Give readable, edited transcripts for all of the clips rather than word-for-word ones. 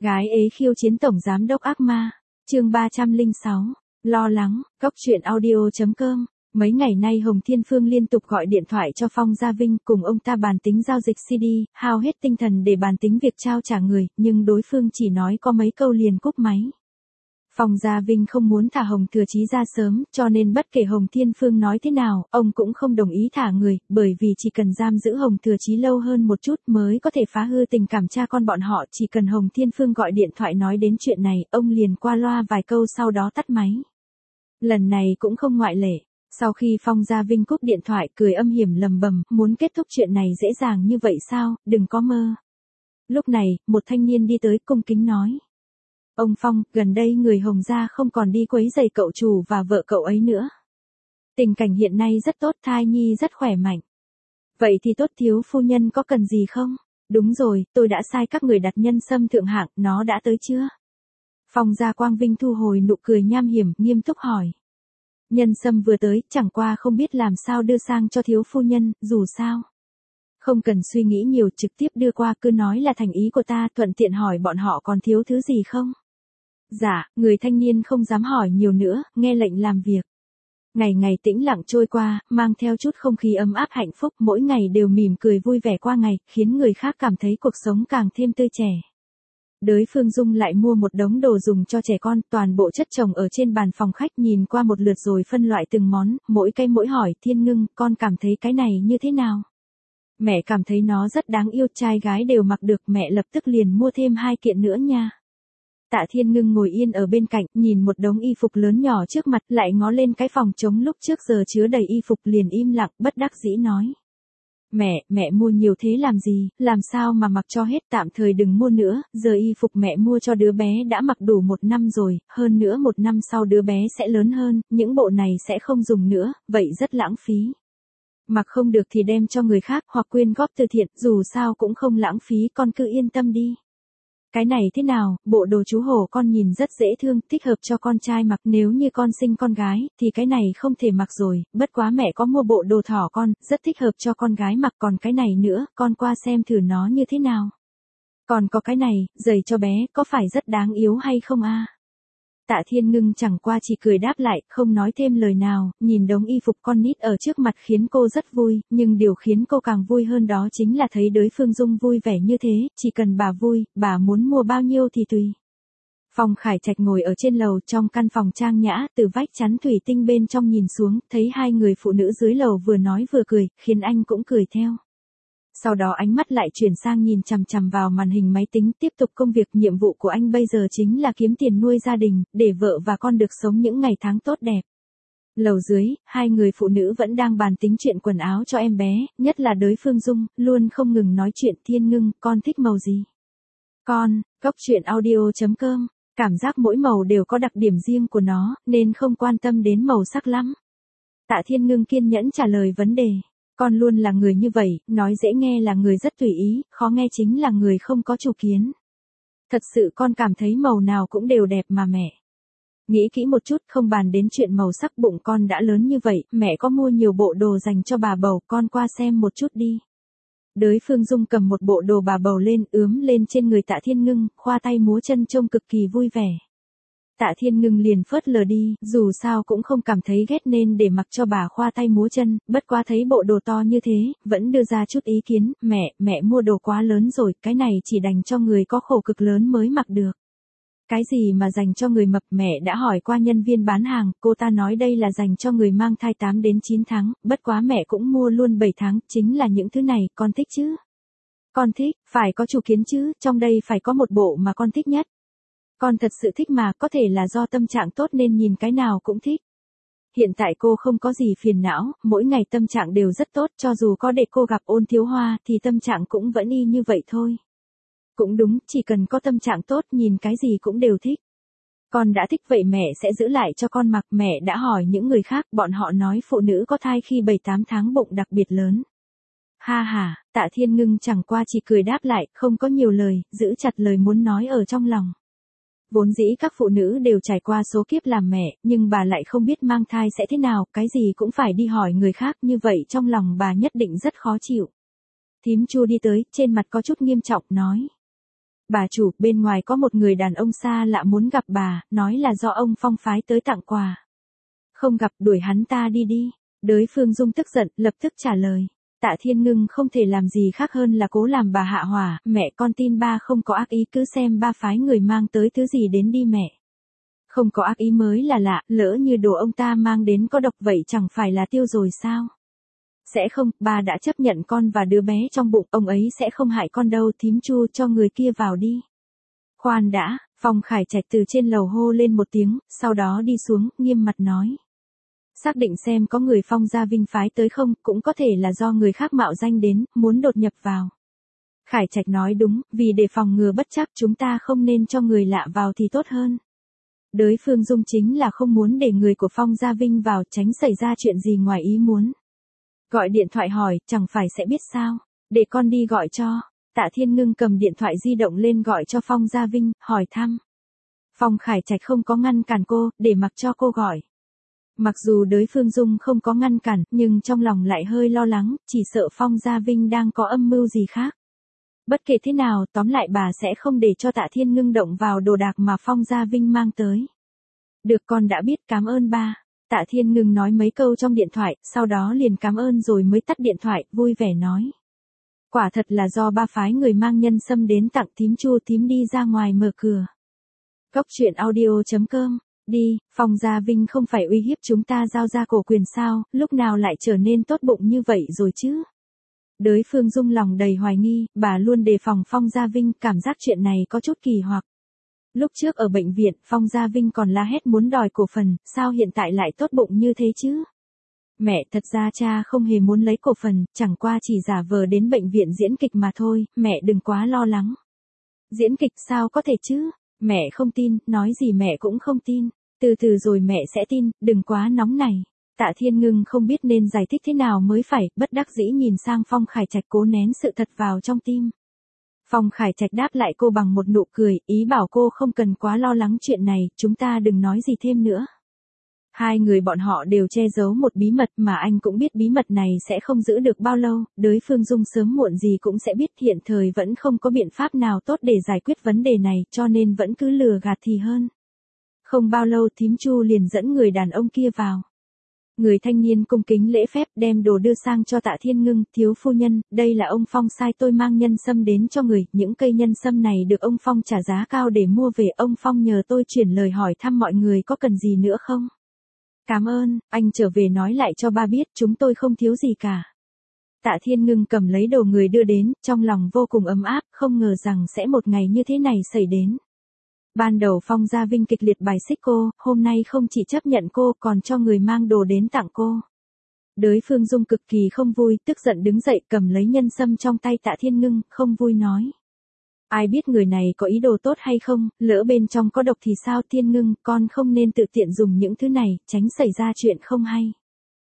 Gái ế khiêu chiến tổng giám đốc ác ma. Chương 306. Lo lắng. Cốc truyện audio.com. Mấy ngày nay Hồng Thiên Phương liên tục gọi điện thoại cho Phong Gia Vinh cùng ông ta bàn tính giao dịch CD, hao hết tinh thần để bàn tính việc trao trả người, nhưng đối phương chỉ nói có mấy câu liền cúp máy. Phong Gia Vinh không muốn thả Hồng Thừa Chí ra sớm, cho nên bất kể Hồng Thiên Phương nói thế nào, ông cũng không đồng ý thả người, bởi vì chỉ cần giam giữ Hồng Thừa Chí lâu hơn một chút mới có thể phá hư tình cảm cha con bọn họ. Chỉ cần Hồng Thiên Phương gọi điện thoại nói đến chuyện này, ông liền qua loa vài câu sau đó tắt máy. Lần này cũng không ngoại lệ. Sau khi Phong Gia Vinh cúp điện thoại, cười âm hiểm lầm bầm, muốn kết thúc chuyện này dễ dàng như vậy sao, đừng có mơ. Lúc này, một thanh niên đi tới cung kính nói. Ông Phong, gần đây người Hồng gia không còn đi quấy rầy cậu chủ và vợ cậu ấy nữa. Tình cảnh hiện nay rất tốt, thai nhi rất khỏe mạnh. Vậy thì tốt, thiếu phu nhân có cần gì không? Đúng rồi, tôi đã sai các người đặt nhân sâm thượng hạng, nó đã tới chưa? Phong Gia Quang Vinh thu hồi nụ cười nham hiểm, nghiêm túc hỏi. Nhân sâm vừa tới, chẳng qua không biết làm sao đưa sang cho thiếu phu nhân, dù sao. Không cần suy nghĩ nhiều, trực tiếp đưa qua, cứ nói là thành ý của ta, thuận tiện hỏi bọn họ còn thiếu thứ gì không? Dạ, người thanh niên không dám hỏi nhiều nữa, nghe lệnh làm việc. Ngày ngày tĩnh lặng trôi qua, mang theo chút không khí ấm áp hạnh phúc, mỗi ngày đều mỉm cười vui vẻ qua ngày, khiến người khác cảm thấy cuộc sống càng thêm tươi trẻ. Đới Phương Dung lại mua một đống đồ dùng cho trẻ con, toàn bộ chất chồng ở trên bàn phòng khách, nhìn qua một lượt rồi phân loại từng món, mỗi cái mỗi hỏi. Thiên Ngưng, con cảm thấy cái này như thế nào? Mẹ cảm thấy nó rất đáng yêu, trai gái đều mặc được, mẹ lập tức liền mua thêm 2 kiện nữa nha. Tạ Thiên Ngưng ngồi yên ở bên cạnh, nhìn một đống y phục lớn nhỏ trước mặt, lại ngó lên cái phòng trống lúc trước giờ chứa đầy y phục, liền im lặng, bất đắc dĩ nói. Mẹ mua nhiều thế làm gì, làm sao mà mặc cho hết, tạm thời đừng mua nữa, giờ y phục mẹ mua cho đứa bé đã mặc đủ 1 năm rồi, hơn nữa 1 năm sau đứa bé sẽ lớn hơn, những bộ này sẽ không dùng nữa, vậy rất lãng phí. Mặc không được thì đem cho người khác hoặc quyên góp từ thiện, dù sao cũng không lãng phí, con cứ yên tâm đi. Cái này thế nào, bộ đồ chú hổ con nhìn rất dễ thương, thích hợp cho con trai mặc, nếu như con sinh con gái, thì cái này không thể mặc rồi, bất quá mẹ có mua bộ đồ thỏ con, rất thích hợp cho con gái mặc, còn cái này nữa, con qua xem thử nó như thế nào. Còn có cái này, giày cho bé, có phải rất đáng yêu hay không a? Tạ Thiên Ngưng chẳng qua chỉ cười đáp lại, không nói thêm lời nào, nhìn đống y phục con nít ở trước mặt khiến cô rất vui, nhưng điều khiến cô càng vui hơn đó chính là thấy Đới Phương Dung vui vẻ như thế, chỉ cần bà vui, bà muốn mua bao nhiêu thì tùy. Phong Khải Trạch ngồi ở trên lầu trong căn phòng trang nhã, từ vách chắn thủy tinh bên trong nhìn xuống, thấy 2 người phụ nữ dưới lầu vừa nói vừa cười, khiến anh cũng cười theo. Sau đó ánh mắt lại chuyển sang nhìn chằm chằm vào màn hình máy tính, tiếp tục công việc. Nhiệm vụ của anh bây giờ chính là kiếm tiền nuôi gia đình, để vợ và con được sống những ngày tháng tốt đẹp. Lầu dưới, 2 người phụ nữ vẫn đang bàn tính chuyện quần áo cho em bé, nhất là Đới Phương Dung, luôn không ngừng nói chuyện. Thiên Ngưng, con thích màu gì? Con, Cốc truyện audio.com, cảm giác mỗi màu đều có đặc điểm riêng của nó, nên không quan tâm đến màu sắc lắm. Tạ Thiên Ngưng kiên nhẫn trả lời vấn đề. Con luôn là người như vậy, nói dễ nghe là người rất tùy ý, khó nghe chính là người không có chủ kiến. Thật sự con cảm thấy màu nào cũng đều đẹp mà mẹ. Nghĩ kỹ một chút, không bàn đến chuyện màu sắc, bụng con đã lớn như vậy, mẹ có mua nhiều bộ đồ dành cho bà bầu, con qua xem một chút đi. Đới Phương Dung cầm một bộ đồ bà bầu lên, ướm lên trên người Tạ Thiên Ngưng, khoa tay múa chân trông cực kỳ vui vẻ. Tạ Thiên Ngưng liền phớt lờ đi, dù sao cũng không cảm thấy ghét nên để mặc cho bà khoa tay múa chân, bất quá thấy bộ đồ to như thế, vẫn đưa ra chút ý kiến. Mẹ mua đồ quá lớn rồi, cái này chỉ dành cho người có khổ cực lớn mới mặc được. Cái gì mà dành cho người mập? Mẹ đã hỏi qua nhân viên bán hàng, cô ta nói đây là dành cho người mang thai 8 đến 9 tháng, bất quá mẹ cũng mua luôn 7 tháng, chính là những thứ này, con thích chứ? Con thích, phải có chủ kiến chứ, trong đây phải có một bộ mà con thích nhất. Con thật sự thích mà, có thể là do tâm trạng tốt nên nhìn cái nào cũng thích. Hiện tại cô không có gì phiền não, mỗi ngày tâm trạng đều rất tốt, cho dù có để cô gặp Ôn Thiếu Hoa thì tâm trạng cũng vẫn y như vậy thôi. Cũng đúng, chỉ cần có tâm trạng tốt, nhìn cái gì cũng đều thích. Con đã thích vậy mẹ sẽ giữ lại cho con mặc. Mẹ đã hỏi những người khác, bọn họ nói phụ nữ có thai khi 7-8 tháng bụng đặc biệt lớn. Ha ha, Tạ Thiên Ngưng chẳng qua chỉ cười đáp lại, không có nhiều lời, giữ chặt lời muốn nói ở trong lòng. Vốn dĩ các phụ nữ đều trải qua số kiếp làm mẹ, nhưng bà lại không biết mang thai sẽ thế nào, cái gì cũng phải đi hỏi người khác, như vậy trong lòng bà nhất định rất khó chịu. Thím Chu đi tới, trên mặt có chút nghiêm trọng, nói. Bà chủ, bên ngoài có một người đàn ông xa lạ muốn gặp bà, nói là do ông Phong phái tới tặng quà. Không gặp, đuổi hắn ta đi đi. Đới Phương Dung tức giận, lập tức trả lời. Tạ Thiên Ngưng không thể làm gì khác hơn là cố làm bà hạ hỏa, mẹ con tin ba không có ác ý, cứ xem ba phái người mang tới thứ gì đến đi mẹ. Không có ác ý mới là lạ, lỡ như đồ ông ta mang đến có độc vậy chẳng phải là tiêu rồi sao? Sẽ không, ba đã chấp nhận con và đứa bé trong bụng, ông ấy sẽ không hại con đâu, thím Chu cho người kia vào đi. Khoan đã, Phong Khải Trạch từ trên lầu hô lên một tiếng, sau đó đi xuống, nghiêm mặt nói. Xác định xem có người Phong Gia Vinh phái tới không, cũng có thể là do người khác mạo danh đến, muốn đột nhập vào. Khải Trạch nói đúng, vì để phòng ngừa bất trắc chúng ta không nên cho người lạ vào thì tốt hơn. Đới Phương Dung chính là không muốn để người của Phong Gia Vinh vào, tránh xảy ra chuyện gì ngoài ý muốn. Gọi điện thoại hỏi, chẳng phải sẽ biết sao, để con đi gọi cho. Tạ Thiên Ngưng cầm điện thoại di động lên gọi cho Phong Gia Vinh, hỏi thăm. Phong Khải Trạch không có ngăn cản cô, để mặc cho cô gọi. Mặc dù Đới Phương Dung không có ngăn cản, nhưng trong lòng lại hơi lo lắng, chỉ sợ Phong Gia Vinh đang có âm mưu gì khác. Bất kể thế nào, tóm lại bà sẽ không để cho Tạ Thiên Ngưng động vào đồ đạc mà Phong Gia Vinh mang tới. Được, con đã biết, cảm ơn ba. Tạ Thiên Ngưng nói mấy câu trong điện thoại, sau đó liền cảm ơn rồi mới tắt điện thoại, vui vẻ nói. Quả thật là do ba phái người mang nhân sâm đến tặng, thím Chu thím đi ra ngoài mở cửa. Cốc truyện audio.com. Đi, Phong Gia Vinh không phải uy hiếp chúng ta giao ra cổ quyền sao, lúc nào lại trở nên tốt bụng như vậy rồi chứ? Đới Phương Dung lòng đầy hoài nghi, bà luôn đề phòng Phong Gia Vinh, cảm giác chuyện này có chút kỳ hoặc. Lúc trước ở bệnh viện, Phong Gia Vinh còn la hét muốn đòi cổ phần, sao hiện tại lại tốt bụng như thế chứ? Mẹ, thật ra cha không hề muốn lấy cổ phần, chẳng qua chỉ giả vờ đến bệnh viện diễn kịch mà thôi, mẹ đừng quá lo lắng. Diễn kịch sao có thể chứ? Mẹ không tin, nói gì mẹ cũng không tin. Từ từ rồi mẹ sẽ tin, đừng quá nóng này. Tạ Thiên Ngưng không biết nên giải thích thế nào mới phải, bất đắc dĩ nhìn sang Phong Khải Trạch cố nén sự thật vào trong tim. Phong Khải Trạch đáp lại cô bằng một nụ cười, ý bảo cô không cần quá lo lắng chuyện này, chúng ta đừng nói gì thêm nữa. Hai người bọn họ đều che giấu một bí mật mà anh cũng biết bí mật này sẽ không giữ được bao lâu, Đới Phương Dung sớm muộn gì cũng sẽ biết, hiện thời vẫn không có biện pháp nào tốt để giải quyết vấn đề này cho nên vẫn cứ lừa gạt thì hơn. Không bao lâu thím Chu liền dẫn người đàn ông kia vào. Người thanh niên cung kính lễ phép đem đồ đưa sang cho Tạ Thiên Ngưng, thiếu phu nhân, đây là ông Phong sai tôi mang nhân sâm đến cho người, những cây nhân sâm này được ông Phong trả giá cao để mua về, ông Phong nhờ tôi chuyển lời hỏi thăm mọi người có cần gì nữa không? Cảm ơn, anh trở về nói lại cho ba biết, chúng tôi không thiếu gì cả. Tạ Thiên Ngưng cầm lấy đồ người đưa đến, trong lòng vô cùng ấm áp, không ngờ rằng sẽ một ngày như thế này xảy đến. Ban đầu Phong Gia Vinh kịch liệt bài xích cô, hôm nay không chỉ chấp nhận cô còn cho người mang đồ đến tặng cô. Đới Phương Dung cực kỳ không vui, tức giận đứng dậy cầm lấy nhân sâm trong tay Tạ Thiên Ngưng, không vui nói. Ai biết người này có ý đồ tốt hay không, lỡ bên trong có độc thì sao? Thiên Ngưng, con không nên tự tiện dùng những thứ này, tránh xảy ra chuyện không hay.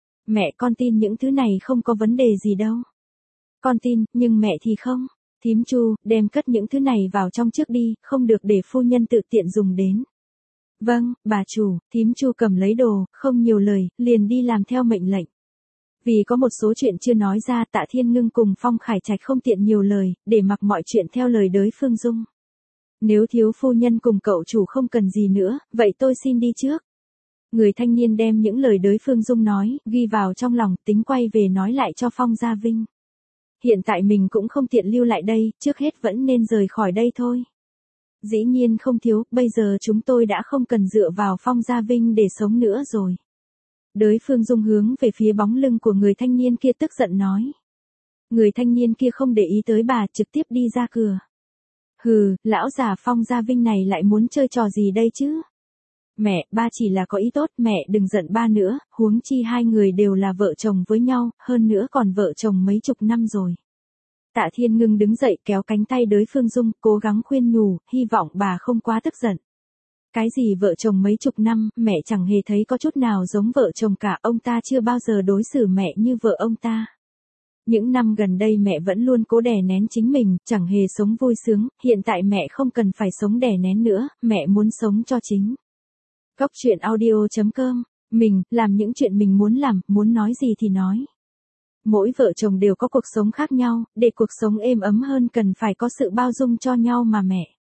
Mẹ con tin những thứ này không có vấn đề gì đâu. Con tin, nhưng mẹ thì không. Thím Chu, đem cất những thứ này vào trong trước đi, không được để phu nhân tự tiện dùng đến. Vâng, bà chủ, thím Chu cầm lấy đồ, không nhiều lời, liền đi làm theo mệnh lệnh. Vì có một số chuyện chưa nói ra, Tạ Thiên Ngưng cùng Phong Khải Trạch không tiện nhiều lời, để mặc mọi chuyện theo lời Đới Phương Dung. Nếu thiếu phu nhân cùng cậu chủ không cần gì nữa, vậy tôi xin đi trước. Người thanh niên đem những lời Đới Phương Dung nói, ghi vào trong lòng, tính quay về nói lại cho Phong Gia Vinh. Hiện tại mình cũng không tiện lưu lại đây, trước hết vẫn nên rời khỏi đây thôi. Dĩ nhiên không thiếu, bây giờ chúng tôi đã không cần dựa vào Phong Gia Vinh để sống nữa rồi. Đới Phương Dung hướng về phía bóng lưng của người thanh niên kia tức giận nói. Người thanh niên kia không để ý tới bà, trực tiếp đi ra cửa. Hừ, lão già Phong Gia Vinh này lại muốn chơi trò gì đây chứ? Mẹ, ba chỉ là có ý tốt, mẹ đừng giận ba nữa, huống chi hai người đều là vợ chồng với nhau, hơn nữa còn vợ chồng mấy chục năm rồi. Tạ Thiên Ngưng đứng dậy kéo cánh tay Đới Phương Dung, cố gắng khuyên nhủ, hy vọng bà không quá tức giận. Cái gì vợ chồng mấy chục năm, mẹ chẳng hề thấy có chút nào giống vợ chồng cả, ông ta chưa bao giờ đối xử mẹ như vợ ông ta. Những năm gần đây mẹ vẫn luôn cố đè nén chính mình, chẳng hề sống vui sướng, hiện tại mẹ không cần phải sống đè nén nữa, mẹ muốn sống cho chính. Cốc truyện audio.com, mình, làm những chuyện mình muốn làm, muốn nói gì thì nói. Mỗi vợ chồng đều có cuộc sống khác nhau, để cuộc sống êm ấm hơn cần phải có sự bao dung cho nhau mà mẹ.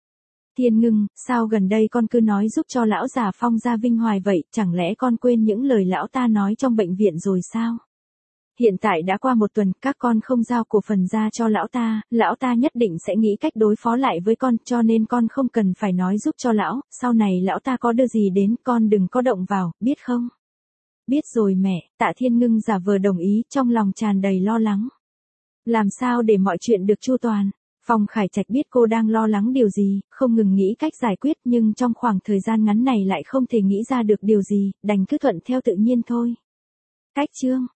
Thiên Ngưng, sao gần đây con cứ nói giúp cho lão già Phong Gia Vinh hoài vậy, chẳng lẽ con quên những lời lão ta nói trong bệnh viện rồi sao? Hiện tại đã qua 1 tuần, các con không giao cổ phần ra cho lão ta nhất định sẽ nghĩ cách đối phó lại với con, cho nên con không cần phải nói giúp cho lão, sau này lão ta có đưa gì đến, con đừng có động vào, biết không? Biết rồi mẹ, Tạ Thiên Ngưng giả vờ đồng ý, trong lòng tràn đầy lo lắng. Làm sao để mọi chuyện được chu toàn? Phong Khải Trạch biết cô đang lo lắng điều gì, không ngừng nghĩ cách giải quyết, nhưng trong khoảng thời gian ngắn này lại không thể nghĩ ra được điều gì, đành cứ thuận theo tự nhiên thôi. Cách chương